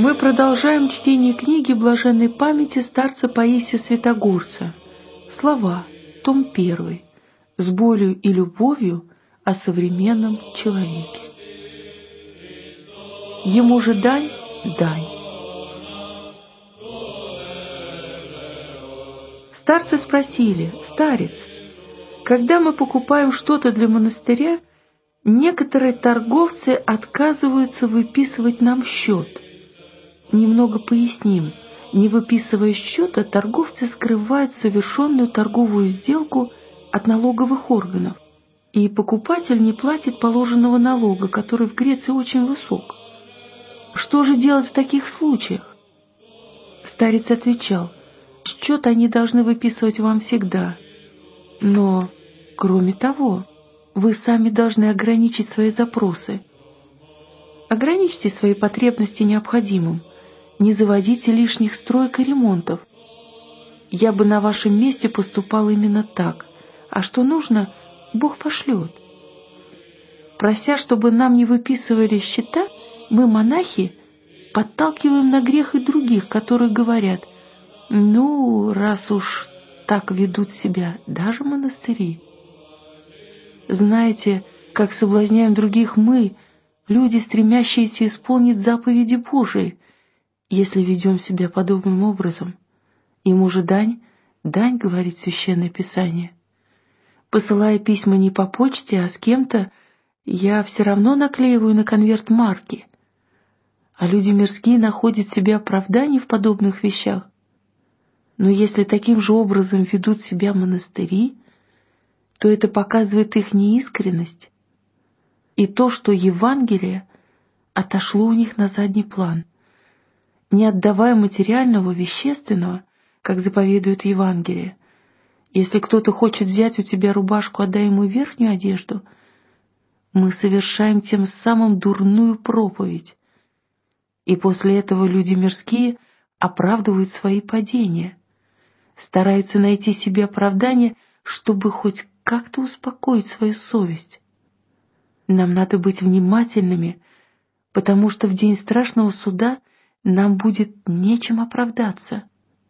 Мы продолжаем чтение книги блаженной памяти старца Паисия Святогорца. Слова, том 1. С болью и любовью о современном человеке. Ему же дань, дань. Старцы спросили: «Старец, когда мы покупаем что-то для монастыря, некоторые торговцы отказываются выписывать нам счет. Немного поясним. Не выписывая счета, торговцы скрывают совершенную торговую сделку от налоговых органов, и покупатель не платит положенного налога, который в Греции очень высок. Что же делать в таких случаях?» Старец отвечал: «Счет они должны выписывать вам всегда. Но, кроме того, вы сами должны ограничить свои запросы. Ограничьте свои потребности необходимым. Не заводите лишних строек и ремонтов. Я бы на вашем месте поступал именно так. А что нужно, Бог пошлет». Прося, чтобы нам не выписывали счета, мы, монахи, подталкиваем на грех и других, которые говорят: «Ну, раз уж так ведут себя даже монастыри». Знаете, как соблазняем других мы, люди, стремящиеся исполнить заповеди Божии, если ведем себя подобным образом? Ему же дань, дань, говорит Священное Писание. Посылая письма не по почте, а с кем-то, я все равно наклеиваю на конверт марки. А люди мирские находят себе оправдание в подобных вещах. Но если таким же образом ведут себя монастыри, то это показывает их неискренность и то, что Евангелие отошло у них на задний план. Не отдавая материального, вещественного, как заповедует Евангелие. Если кто-то хочет взять у тебя рубашку, отдай ему верхнюю одежду. Мы совершаем тем самым дурную проповедь. И после этого люди мирские оправдывают свои падения, стараются найти себе оправдание, чтобы хоть как-то успокоить свою совесть. Нам надо быть внимательными, потому что в день страшного суда нам будет нечем оправдаться.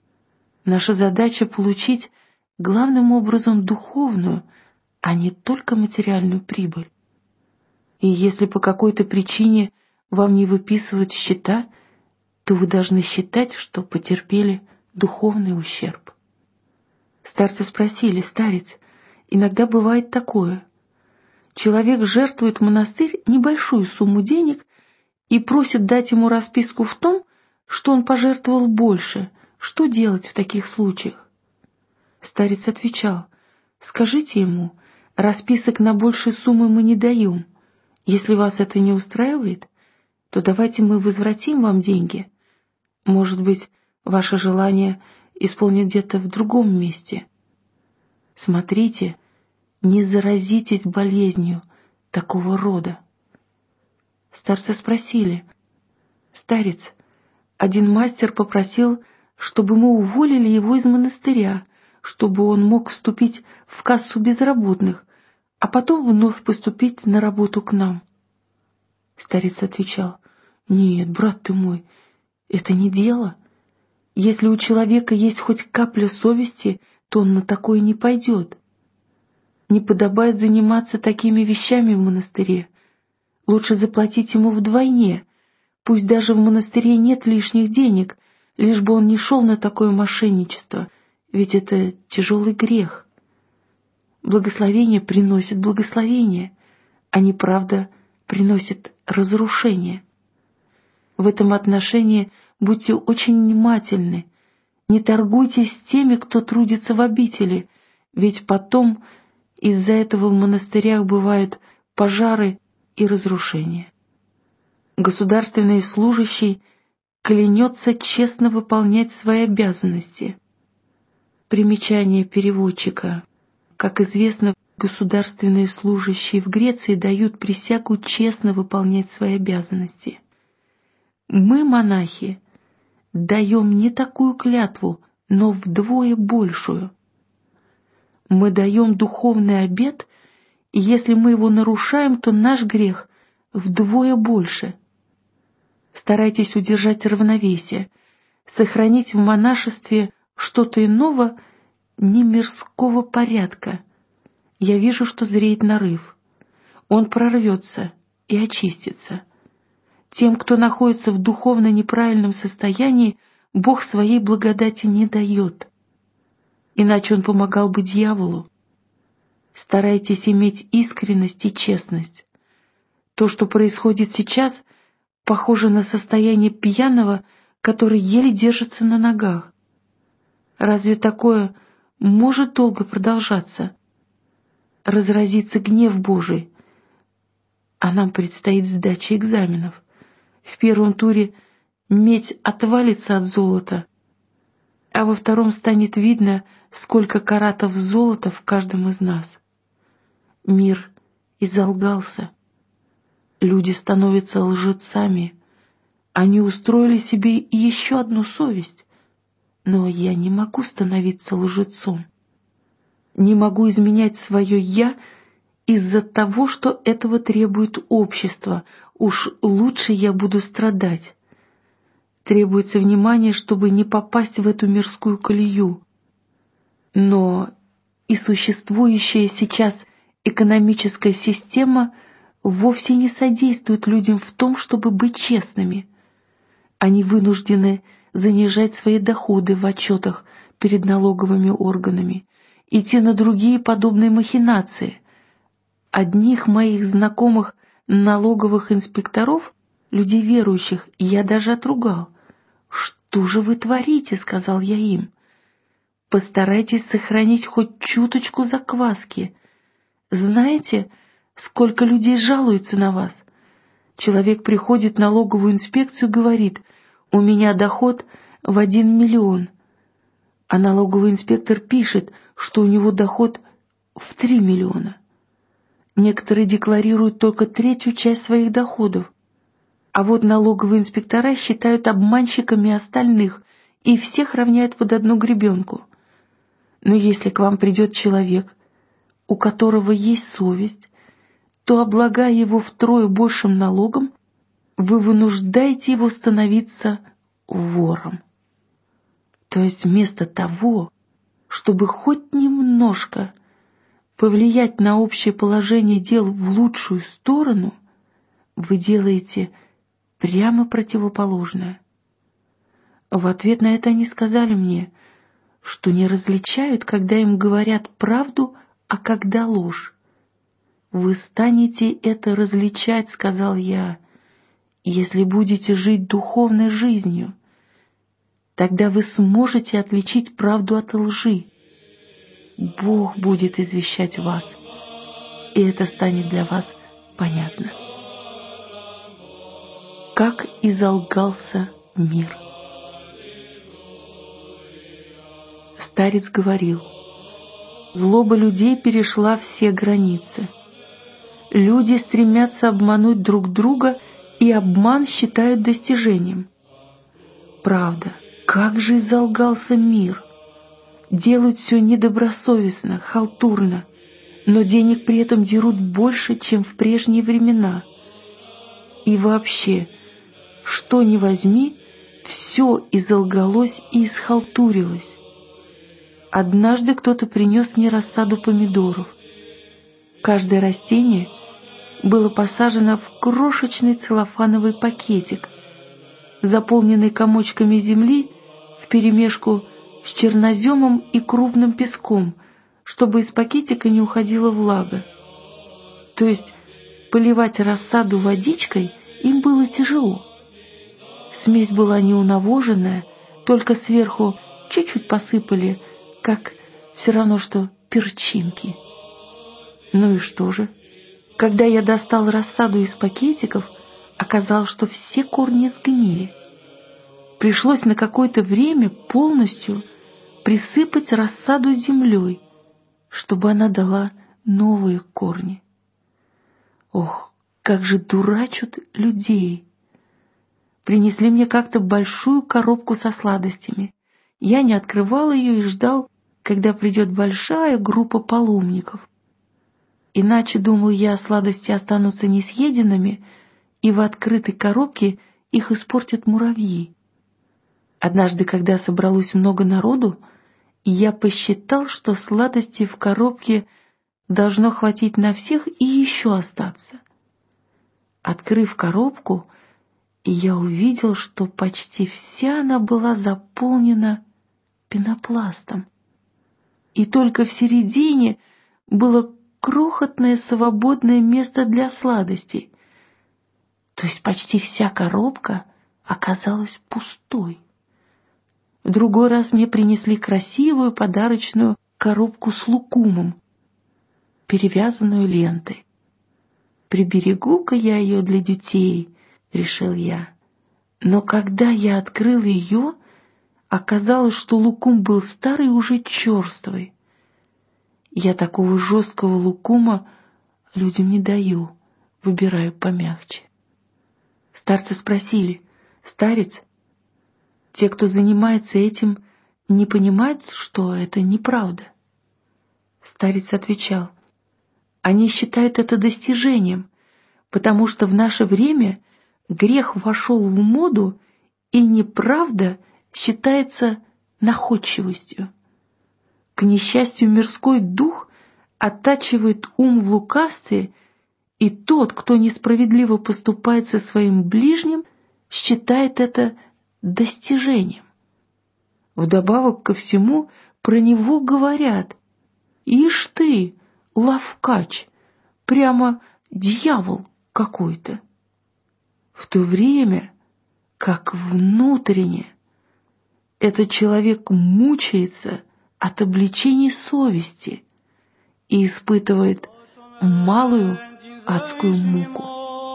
Наша задача — получить главным образом духовную, а не только материальную прибыль. И если по какой-то причине вам не выписывают счета, то вы должны считать, что потерпели духовный ущерб. Старцы спросили: «Старец, иногда бывает такое. Человек жертвует в монастырь небольшую сумму денег и просит дать ему расписку в том, что он пожертвовал больше. Что делать в таких случаях?» Старец отвечал: «Скажите ему, расписок на большие суммы мы не даем. Если вас это не устраивает, то давайте мы возвратим вам деньги. Может быть, ваше желание исполнить где-то в другом месте. Смотрите, не заразитесь болезнью такого рода». Старцы спросили: «Старец, один мастер попросил, чтобы мы уволили его из монастыря, чтобы он мог вступить в кассу безработных, а потом вновь поступить на работу к нам». Старец отвечал: «Нет, брат ты мой, это не дело. Если у человека есть хоть капля совести, то он на такое не пойдет. Не подобает заниматься такими вещами в монастыре. Лучше заплатить ему вдвойне. Пусть даже в монастыре нет лишних денег, лишь бы он не шел на такое мошенничество, ведь это тяжелый грех. Благословение приносит благословение, а неправда приносит разрушение. В этом отношении будьте очень внимательны. Не торгуйтесь с теми, кто трудится в обители, ведь потом из-за этого в монастырях бывают пожары и разрушения. Государственный служащий клянется честно выполнять свои обязанности». Примечание переводчика. Как известно, государственные служащие в Греции дают присягу честно выполнять свои обязанности. Мы, монахи, даем не такую клятву, но вдвое большую. Мы даем духовный обет, и если мы его нарушаем, то наш грех вдвое больше. Старайтесь удержать равновесие, сохранить в монашестве что-то иного, не мирского порядка. Я вижу, что зреет нарыв. Он прорвется и очистится. Тем, кто находится в духовно неправильном состоянии, Бог своей благодати не дает. Иначе Он помогал бы дьяволу. Старайтесь иметь искренность и честность. То, что происходит сейчас, похоже на состояние пьяного, который еле держится на ногах. Разве такое может долго продолжаться? Разразится гнев Божий, а нам предстоит сдача экзаменов. В первом туре медь отвалится от золота, а во втором станет видно, сколько каратов золота в каждом из нас. Мир изолгался. Люди становятся лжецами. Они устроили себе еще одну совесть. Но я не могу становиться лжецом. Не могу изменять свое «я» из-за того, что этого требует общество. Уж лучше я буду страдать. Требуется внимание, чтобы не попасть в эту мирскую колею. Но и существующая сейчас экономическая система вовсе не содействует людям в том, чтобы быть честными. Они вынуждены занижать свои доходы в отчетах перед налоговыми органами, идти на другие подобные махинации. Одних моих знакомых налоговых инспекторов, людей верующих, я даже отругал. «Что же вы творите?» — сказал я им. «Постарайтесь сохранить хоть чуточку закваски. Знаете, сколько людей жалуются на вас? Человек приходит в налоговую инспекцию и говорит: «У меня доход в 1 миллион». А налоговый инспектор пишет, что у него доход в 3 миллиона. Некоторые декларируют только третью часть своих доходов. А вот налоговые инспектора считают обманщиками остальных и всех равняют под одну гребенку. Но если к вам придет человек, у которого есть совесть, то, облагая его втрое большим налогом, вы вынуждаете его становиться вором. То есть вместо того, чтобы хоть немножко повлиять на общее положение дел в лучшую сторону, вы делаете прямо противоположное. В ответ на это они сказали мне, что не различают, когда им говорят правду, а когда ложь. «Вы станете это различать, — сказал я, — если будете жить духовной жизнью. Тогда вы сможете отличить правду от лжи. Бог будет извещать вас, и это станет для вас понятно». Как изолгался мир. Старец говорил: злоба людей перешла все границы. Люди стремятся обмануть друг друга, и обман считают достижением. Правда, как же изолгался мир! Делают все недобросовестно, халтурно, но денег при этом дерут больше, чем в прежние времена. И вообще, что ни возьми, все изолгалось и исхалтурилось. Однажды кто-то принес мне рассаду помидоров. Каждое растение было посажено в крошечный целлофановый пакетик, заполненный комочками земли вперемешку с черноземом и крупным песком, чтобы из пакетика не уходила влага. То есть поливать рассаду водичкой им было тяжело. Смесь была неунавоженная, только сверху чуть-чуть посыпали, как все равно, что перчинки. Ну и что же? Когда я достал рассаду из пакетиков, оказалось, что все корни сгнили. Пришлось на какое-то время полностью присыпать рассаду землей, чтобы она дала новые корни. Ох, как же дурачат людей! Принесли мне как-то большую коробку со сладостями. Я не открывал ее и ждал, когда придет большая группа паломников. Иначе, думал я, сладости останутся несъеденными, и в открытой коробке их испортят муравьи. Однажды, когда собралось много народу, я посчитал, что сладостей в коробке должно хватить на всех и еще остаться. Открыв коробку, я увидел, что почти вся она была заполнена пенопластом. И только в середине было крохотное свободное место для сладостей. То есть почти вся коробка оказалась пустой. В другой раз мне принесли красивую подарочную коробку с лукумом, перевязанную лентой. «Приберегу-ка я ее для детей», — решил я. Но когда я открыл ее, оказалось, что лукум был старый и уже черствый. Я такого жесткого лукума людям не даю, выбираю помягче. Старцы спросили: «Старец, те, кто занимается этим, не понимают, что это неправда?» Старец отвечал: «Они считают это достижением, потому что в наше время грех вошел в моду, и неправда считается находчивостью. К несчастью, мирской дух оттачивает ум в лукавстве, и тот, кто несправедливо поступает со своим ближним, считает это достижением. Вдобавок ко всему про него говорят: «Ишь ты, лавкач, прямо дьявол какой-то», в то время как внутренне этот человек мучается от обличений совести и испытывает малую адскую муку.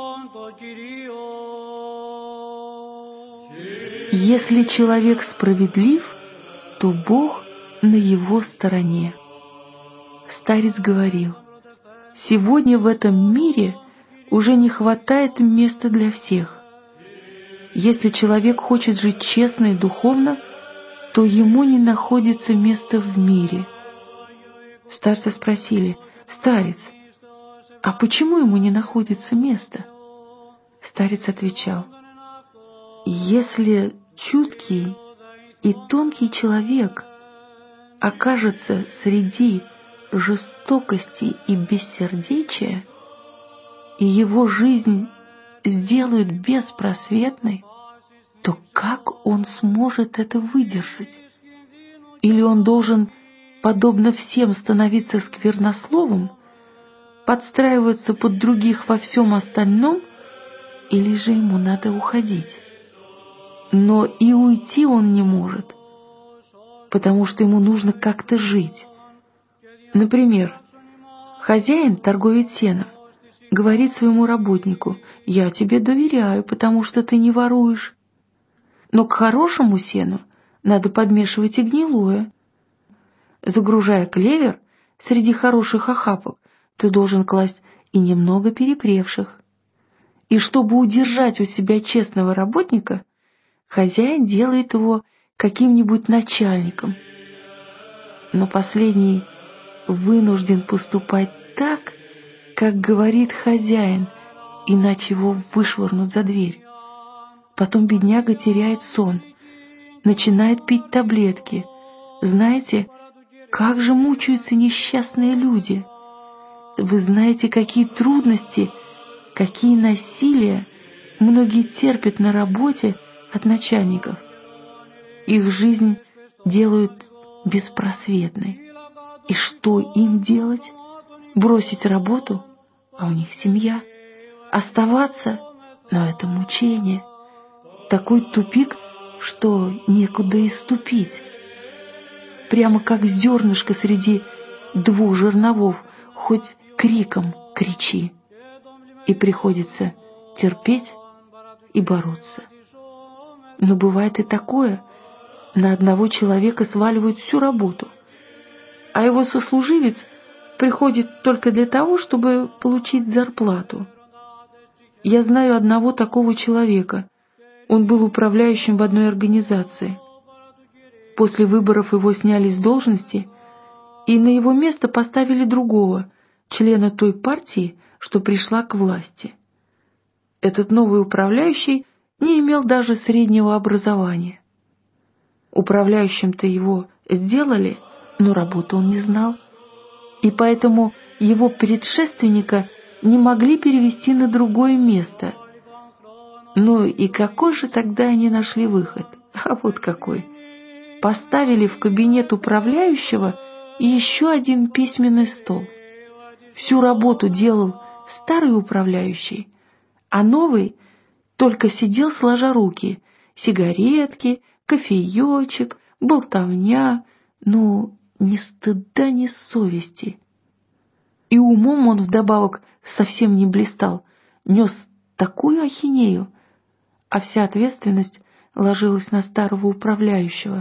Если человек справедлив, то Бог на его стороне. Старец говорил: «Сегодня в этом мире уже не хватает места для всех. Если человек хочет жить честно и духовно, то ему не находится места в мире». Старцы спросили: «Старец, а почему ему не находится места?» Старец отвечал: «Если чуткий и тонкий человек окажется среди жестокости и бессердечия, и его жизнь сделают беспросветной, то как он сможет это выдержать? Или он должен, подобно всем, становиться сквернословом, подстраиваться под других во всем остальном, или же ему надо уходить? Но и уйти он не может, потому что ему нужно как-то жить. Например, хозяин, торговец сеном, говорит своему работнику: «Я тебе доверяю, потому что ты не воруешь. Но к хорошему сену надо подмешивать и гнилое. Загружая клевер среди хороших охапок, ты должен класть и немного перепревших. И чтобы удержать у себя честного работника, хозяин делает его каким-нибудь начальником. Но последний вынужден поступать так, как говорит хозяин, иначе его вышвырнут за дверь. Потом бедняга теряет сон, начинает пить таблетки. Знаете, как же мучаются несчастные люди? Вы знаете, какие трудности, какие насилия многие терпят на работе от начальников. Их жизнь делают беспросветной. И что им делать? Бросить работу? А у них семья. Оставаться? Но это мучение. Такой тупик, что некуда и ступить. Прямо как зернышко среди двух жерновов, хоть криком кричи. И приходится терпеть и бороться. Но бывает и такое: на одного человека сваливают всю работу, а его сослуживец приходит только для того, чтобы получить зарплату. Я знаю одного такого человека. Он был управляющим в одной организации. После выборов его сняли с должности, и на его место поставили другого, члена той партии, что пришла к власти. Этот новый управляющий не имел даже среднего образования. Управляющим-то его сделали, но работу он не знал, и поэтому его предшественника не могли перевести на другое место. Ну и какой же тогда они нашли выход? А вот какой. Поставили в кабинет управляющего еще один письменный стол. Всю работу делал старый управляющий, а новый только сидел сложа руки. Сигаретки, кофеечек, болтовня, но ни стыда, ни совести. И умом он вдобавок совсем не блистал, нес такую ахинею, а вся ответственность ложилась на старого управляющего.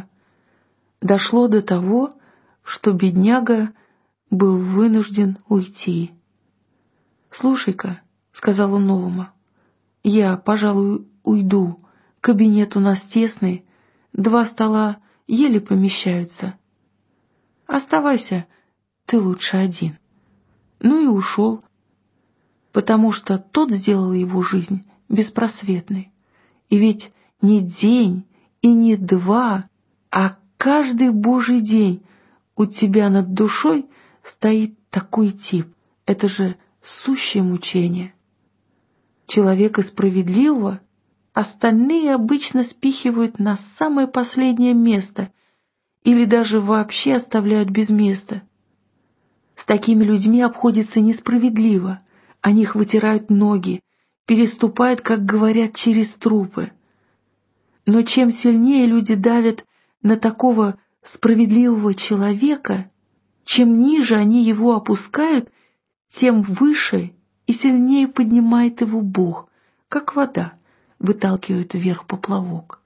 Дошло до того, что бедняга был вынужден уйти. «Слушай-ка», — сказал он новому, — «я, пожалуй, уйду. Кабинет у нас тесный, 2 стола еле помещаются. Оставайся, ты лучше один». Ну и ушел, потому что тот сделал его жизнь беспросветной. И ведь не день и не 2, а каждый божий день у тебя над душой стоит такой тип. Это же сущее мучение. Человека справедливого остальные обычно спихивают на самое последнее место или даже вообще оставляют без места. С такими людьми обходятся несправедливо, о них вытирают ноги, переступают, как говорят, через трупы. Но чем сильнее люди давят на такого справедливого человека, чем ниже они его опускают, тем выше и сильнее поднимает его Бог, как вода выталкивает вверх поплавок.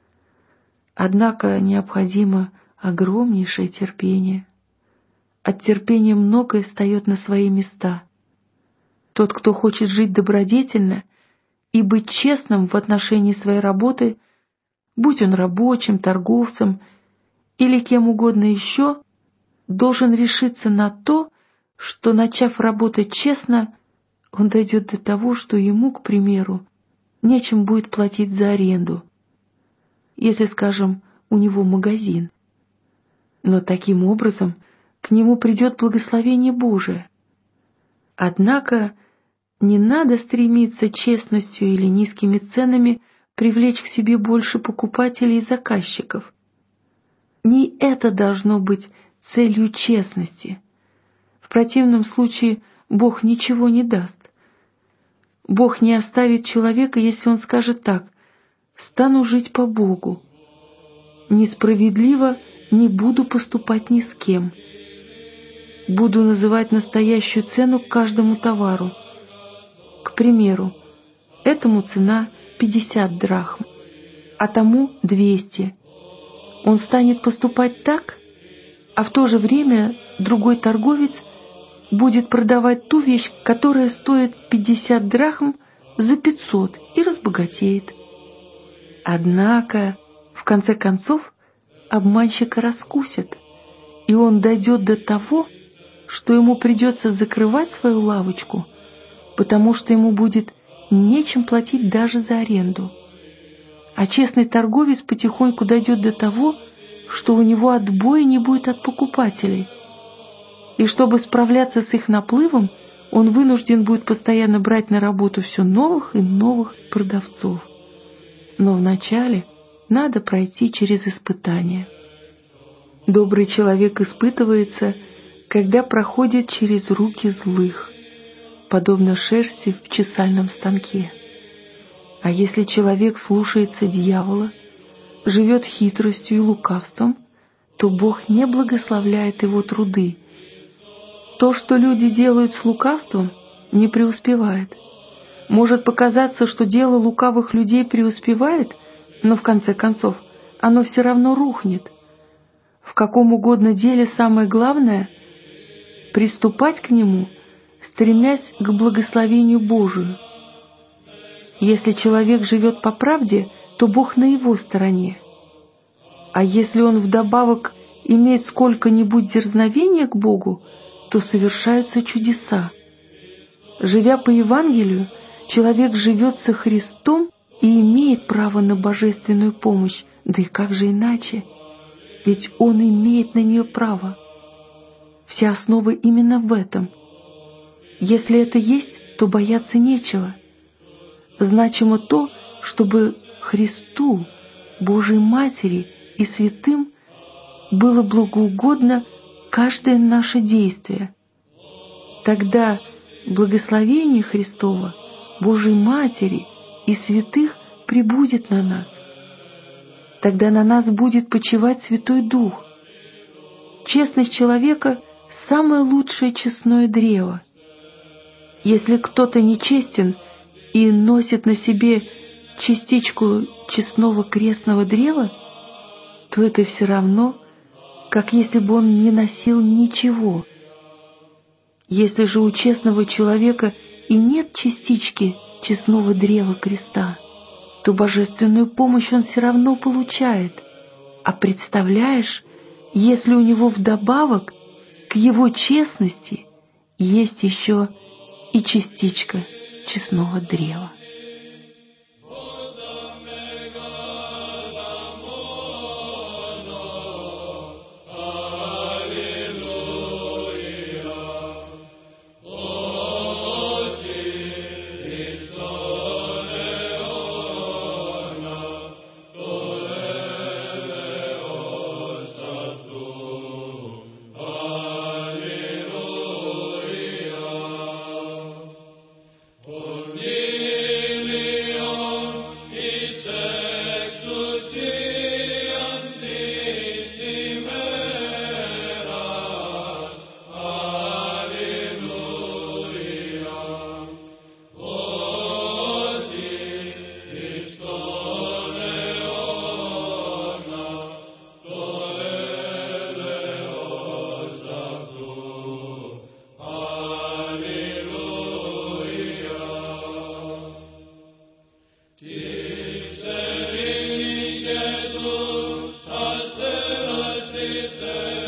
Однако необходимо огромнейшее терпение. От терпения многое встает на свои места. Тот, кто хочет жить добродетельно и быть честным в отношении своей работы, будь он рабочим, торговцем или кем угодно еще, должен решиться на то, что, начав работать честно, он дойдет до того, что ему, к примеру, нечем будет платить за аренду, если, скажем, у него магазин. Но таким образом к нему придет благословение Божие. Однако не надо стремиться честностью или низкими ценами привлечь к себе больше покупателей и заказчиков. Не это должно быть целью честности. В противном случае Бог ничего не даст. Бог не оставит человека, если он скажет так: «Стану жить по Богу. Несправедливо не буду поступать ни с кем. Буду называть настоящую цену к каждому товару. К примеру, этому цена 50 драхм, а тому 200. Он станет поступать так, а в то же время другой торговец будет продавать ту вещь, которая стоит 50 драхм, за 500 и разбогатеет. Однако, в конце концов, обманщика раскусят, и он дойдет до того, что ему придется закрывать свою лавочку, потому что ему будет нечем платить даже за аренду. А честный торговец потихоньку дойдет до того, что у него отбоя не будет от покупателей. И чтобы справляться с их наплывом, он вынужден будет постоянно брать на работу все новых и новых продавцов. Но вначале надо пройти через испытания. Добрый человек испытывается, когда проходит через руки злых, подобно шерсти в чесальном станке. А если человек слушается дьявола, живет хитростью и лукавством, то Бог не благословляет его труды. То, что люди делают с лукавством, не преуспевает. Может показаться, что дело лукавых людей преуспевает, но в конце концов оно все равно рухнет. В каком угодно деле самое главное — приступать к нему, стремясь к благословению Божию. Если человек живет по правде, то Бог на его стороне. А если он вдобавок имеет сколько-нибудь дерзновения к Богу, то совершаются чудеса. Живя по Евангелию, человек живет со Христом и имеет имеет право на божественную помощь, да и как же иначе? Ведь он имеет на нее право. Вся основа именно в этом. Если это есть, то бояться нечего. Значимо то, чтобы Христу, Божьей Матери и святым было благоугодно каждое наше действие. Тогда благословение Христово, Божьей Матери и святых прибудет на нас. Тогда на нас будет почивать Святой Дух. Честность человека — самое лучшее честное древо. Если кто-то нечестен и носит на себе частичку честного крестного древа, то это все равно, как если бы он не носил ничего. Если же у честного человека и нет частички честного древа креста, то божественную помощь он все равно получает. А представляешь, если у него вдобавок к его честности есть еще и частичка честного древа. Sanctus,